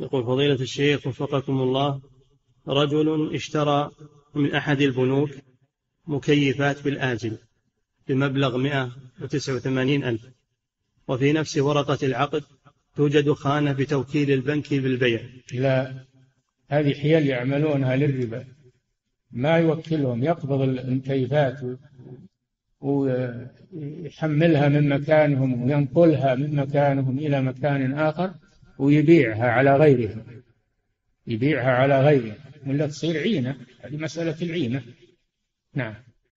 يقول فضيلة الشيخ وفقكم الله، رجل اشترى من أحد البنوك مكيفات بالآجل بمبلغ 189 ألف، وفي نفس ورقة العقد توجد خانة بتوكيل البنك بالبيع. لا، هذه حيل يعملونها للربا، ما يوكلهم، يقبض المكيفات ويحملها من مكانهم وينقلها من مكانهم إلى مكان آخر ويبيعها على غيرهم، ولا تصير عينة. هذه مسألة العينة. نعم.